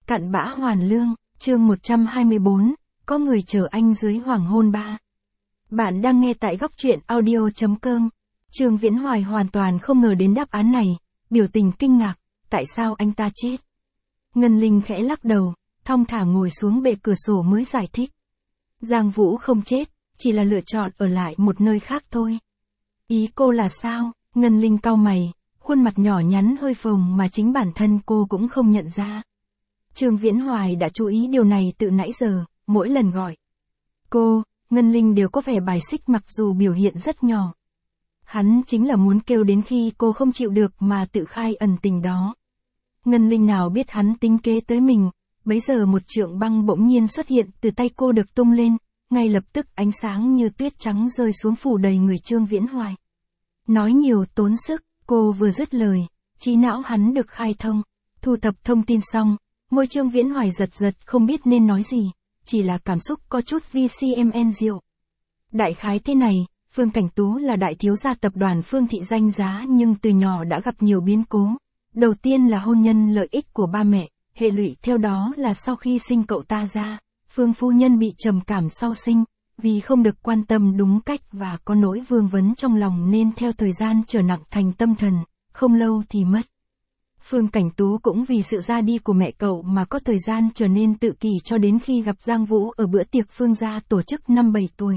Cặn bã hoàn lương, chương 124, có người chờ anh dưới hoàng hôn 3. Bạn đang nghe tại góc truyện audio.com. Trương Viễn Hoài hoàn toàn không ngờ đến đáp án này, biểu tình kinh ngạc, tại sao anh ta chết? Ngân Linh khẽ lắc đầu, thong thả ngồi xuống bệ cửa sổ mới giải thích. Giang Vũ không chết, chỉ là lựa chọn ở lại một nơi khác thôi. Ý cô là sao? Ngân Linh cau mày, khuôn mặt nhỏ nhắn hơi phồng mà chính bản thân cô cũng không nhận ra. Trương Viễn Hoài đã chú ý điều này từ nãy giờ, mỗi lần gọi cô, Ngân Linh đều có vẻ bài xích mặc dù biểu hiện rất nhỏ. Hắn chính là muốn kêu đến khi cô không chịu được mà tự khai ẩn tình đó. Ngân Linh nào biết hắn tính kế tới mình, bấy giờ một trượng băng bỗng nhiên xuất hiện từ tay cô được tung lên, ngay lập tức ánh sáng như tuyết trắng rơi xuống phủ đầy người Trương Viễn Hoài. Nói nhiều tốn sức, cô vừa dứt lời, trí não hắn được khai thông, thu thập thông tin xong, môi Trương Viễn Hoài giật giật không biết nên nói gì, chỉ là cảm xúc có chút VCMN rượu. Đại khái thế này, Phương Cảnh Tú là đại thiếu gia tập đoàn Phương Thị danh giá nhưng từ nhỏ đã gặp nhiều biến cố. Đầu tiên là hôn nhân lợi ích của ba mẹ, hệ lụy theo đó là sau khi sinh cậu ta ra, Phương phu nhân bị trầm cảm sau sinh, vì không được quan tâm đúng cách và có nỗi vương vấn trong lòng nên theo thời gian trở nặng thành tâm thần, không lâu thì mất. Phương Cảnh Tú cũng vì sự ra đi của mẹ cậu mà có thời gian trở nên tự kỷ cho đến khi gặp Giang Vũ ở bữa tiệc Phương gia tổ chức năm 7 tuổi.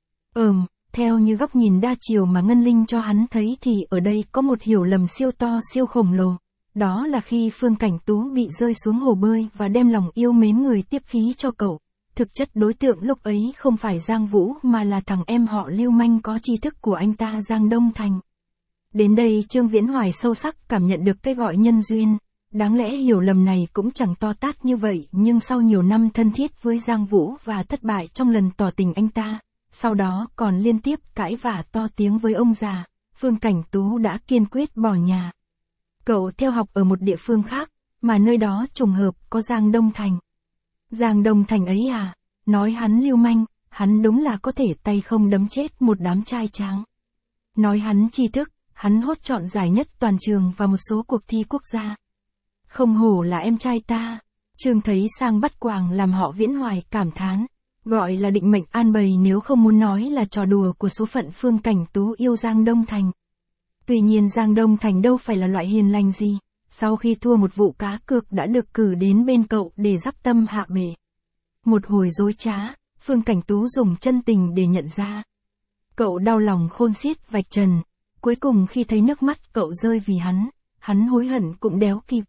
Theo như góc nhìn đa chiều mà Ngân Linh cho hắn thấy thì ở đây có một hiểu lầm siêu to siêu khổng lồ. Đó là khi Phương Cảnh Tú bị rơi xuống hồ bơi và đem lòng yêu mến người tiếp khí cho cậu. Thực chất đối tượng lúc ấy không phải Giang Vũ mà là thằng em họ lưu manh có tri thức của anh ta Giang Đông Thành. Đến đây Trương Viễn Hoài sâu sắc cảm nhận được cái gọi nhân duyên. Đáng lẽ hiểu lầm này cũng chẳng to tát như vậy nhưng sau nhiều năm thân thiết với Giang Vũ và thất bại trong lần tỏ tình anh ta, sau đó còn liên tiếp cãi vã to tiếng với ông già, Phương Cảnh Tú đã kiên quyết bỏ nhà. Cậu theo học ở một địa phương khác, mà nơi đó trùng hợp có Giang Đông Thành. Giang Đông Thành ấy à, nói hắn lưu manh, hắn đúng là có thể tay không đấm chết một đám trai tráng. Nói hắn tri thức, hắn hốt chọn giải nhất toàn trường và một số cuộc thi quốc gia. Không hổ là em trai ta. Trương thấy sang bắt quàng làm họ Viễn Hoài cảm thán. Gọi là định mệnh an bày nếu không muốn nói là trò đùa của số phận Phương Cảnh Tú yêu Giang Đông Thành. Tuy nhiên Giang Đông Thành đâu phải là loại hiền lành gì. Sau khi thua một vụ cá cược đã được cử đến bên cậu để dắp tâm hạ bể. Một hồi dối trá, Phương Cảnh Tú dùng chân tình để nhận ra. Cậu đau lòng khôn xiết vạch trần. Cuối cùng khi thấy nước mắt cậu rơi vì hắn hối hận cũng đéo kịp.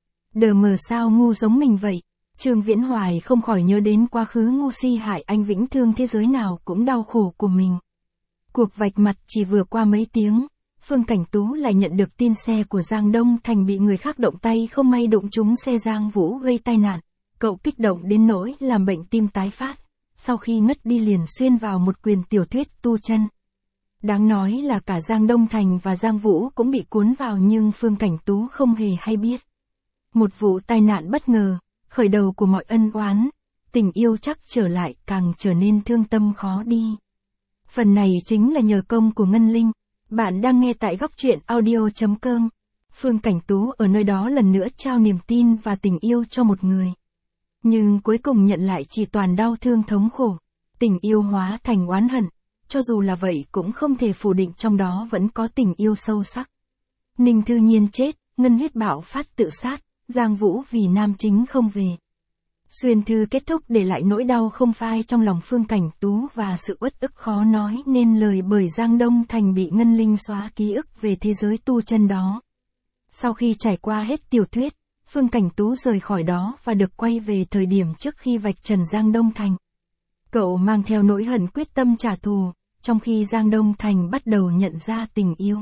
Đờ mờ sao ngu giống mình vậy. Trương Viễn Hoài không khỏi nhớ đến quá khứ ngu si hại anh vĩnh thương thế giới nào cũng đau khổ của mình. Cuộc vạch mặt chỉ vừa qua mấy tiếng, Phương Cảnh Tú lại nhận được tin xe của Giang Đông Thành bị người khác động tay không may đụng trúng xe Giang Vũ gây tai nạn. Cậu kích động đến nỗi làm bệnh tim tái phát, sau khi ngất đi liền xuyên vào một quyển tiểu thuyết tu chân. Đáng nói là cả Giang Đông Thành và Giang Vũ cũng bị cuốn vào nhưng Phương Cảnh Tú không hề hay biết. Một vụ tai nạn bất ngờ, khởi đầu của mọi ân oán, tình yêu chắc trở lại càng trở nên thương tâm khó đi. Phần này chính là nhờ công của Ngân Linh. Bạn đang nghe tại góc truyện audio.com. Phương Cảnh Tú ở nơi đó lần nữa trao niềm tin và tình yêu cho một người. Nhưng cuối cùng nhận lại chỉ toàn đau thương thống khổ. Tình yêu hóa thành oán hận. Cho dù là vậy cũng không thể phủ định trong đó vẫn có tình yêu sâu sắc. Ninh Thư Nhiên chết, Ngân Huyết bạo phát tự sát, Giang Vũ vì nam chính không về. Xuyên thư kết thúc để lại nỗi đau không phai trong lòng Phương Cảnh Tú và sự uất ức khó nói nên lời bởi Giang Đông Thành bị Ngân Linh xóa ký ức về thế giới tu chân đó. Sau khi trải qua hết tiểu thuyết, Phương Cảnh Tú rời khỏi đó và được quay về thời điểm trước khi vạch trần Giang Đông Thành. Cậu mang theo nỗi hận quyết tâm trả thù, trong khi Giang Đông Thành bắt đầu nhận ra tình yêu.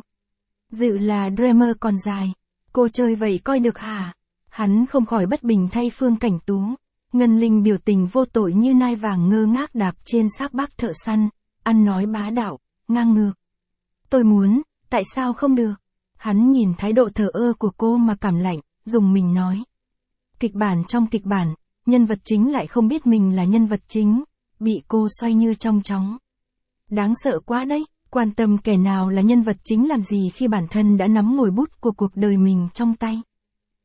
Dự là Dreamer còn dài, cô chơi vậy coi được hả? Hắn không khỏi bất bình thay Phương Cảnh Tú. Ngân Linh biểu tình vô tội như nai vàng ngơ ngác đạp trên xác bác thợ săn, ăn nói bá đạo, ngang ngược. Tôi muốn, tại sao không được? Hắn nhìn thái độ thờ ơ của cô mà cảm lạnh, dùng mình nói. Kịch bản trong kịch bản, nhân vật chính lại không biết mình là nhân vật chính, bị cô xoay như trong chóng. Đáng sợ quá đấy, quan tâm kẻ nào là nhân vật chính làm gì khi bản thân đã nắm ngòi bút của cuộc đời mình trong tay.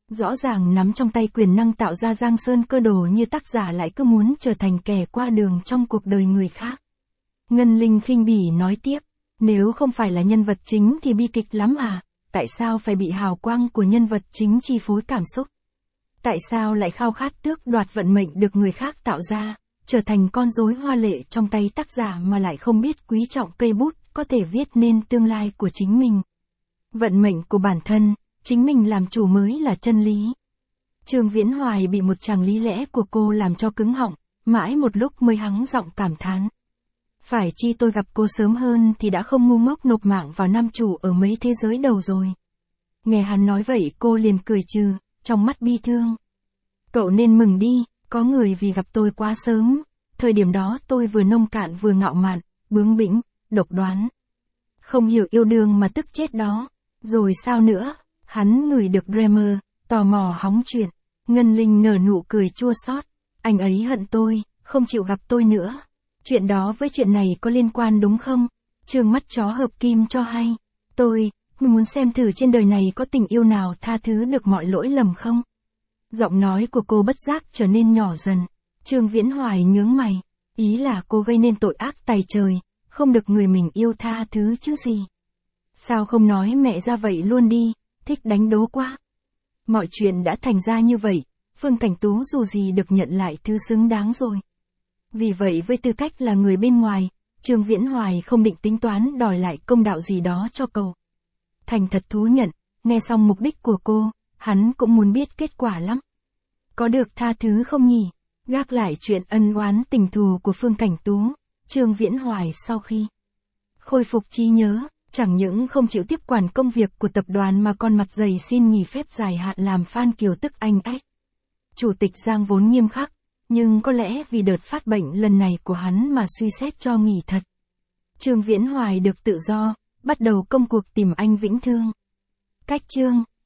Rõ ràng nắm trong tay quyền năng tạo ra giang sơn cơ đồ như tác giả lại cứ muốn trở thành kẻ qua đường trong cuộc đời người khác. Ngân Linh khinh bỉ nói tiếp, nếu không phải là nhân vật chính thì bi kịch lắm à, tại sao phải bị hào quang của nhân vật chính chi phối cảm xúc? Tại sao lại khao khát tước đoạt vận mệnh được người khác tạo ra, trở thành con rối hoa lệ trong tay tác giả mà lại không biết quý trọng cây bút có thể viết nên tương lai của chính mình? Vận mệnh của bản thân, chính mình làm chủ mới là chân lý. Trương Viễn Hoài bị một tràng lý lẽ của cô làm cho cứng họng, mãi một lúc mới hắng giọng cảm thán. Phải chi tôi gặp cô sớm hơn thì đã không ngu ngốc nộp mạng vào nam chủ ở mấy thế giới đầu rồi. Nghe hắn nói vậy cô liền cười trừ, trong mắt bi thương. Cậu nên mừng đi, có người vì gặp tôi quá sớm, thời điểm đó tôi vừa nông cạn vừa ngạo mạn, bướng bỉnh, độc đoán. Không hiểu yêu đương mà tức chết đó. Rồi sao nữa? Hắn ngửi được Dreamer, tò mò hóng chuyện. Ngân Linh nở nụ cười chua xót. Anh ấy hận tôi, không chịu gặp tôi nữa. Chuyện đó với chuyện này có liên quan đúng không? Trương mắt chó hợp kim cho hay. Tôi muốn xem thử trên đời này có tình yêu nào tha thứ được mọi lỗi lầm không? Giọng nói của cô bất giác trở nên nhỏ dần. Trương Viễn Hoài nhướng mày. Ý là cô gây nên tội ác tày trời, không được người mình yêu tha thứ chứ gì. Sao không nói mẹ ra vậy luôn đi, thích đánh đố quá. Mọi chuyện đã thành ra như vậy, Phương Cảnh Tú dù gì được nhận lại thứ xứng đáng rồi. Vì vậy với tư cách là người bên ngoài, Trương Viễn Hoài không định tính toán đòi lại công đạo gì đó cho cậu. Thành thật thú nhận, nghe xong mục đích của cô, hắn cũng muốn biết kết quả lắm. Có được tha thứ không nhỉ? Gác lại chuyện ân oán tình thù của Phương Cảnh Tú, Trương Viễn Hoài sau khi khôi phục trí nhớ, chẳng những không chịu tiếp quản công việc của tập đoàn mà còn mặt dày xin nghỉ phép dài hạn làm fan kiều tức anh ách. Chủ tịch Giang vốn nghiêm khắc, nhưng có lẽ vì đợt phát bệnh lần này của hắn mà suy xét cho nghỉ thật. Trương Viễn Hoài được tự do, bắt đầu công cuộc tìm anh Vĩnh Thương. Cách chương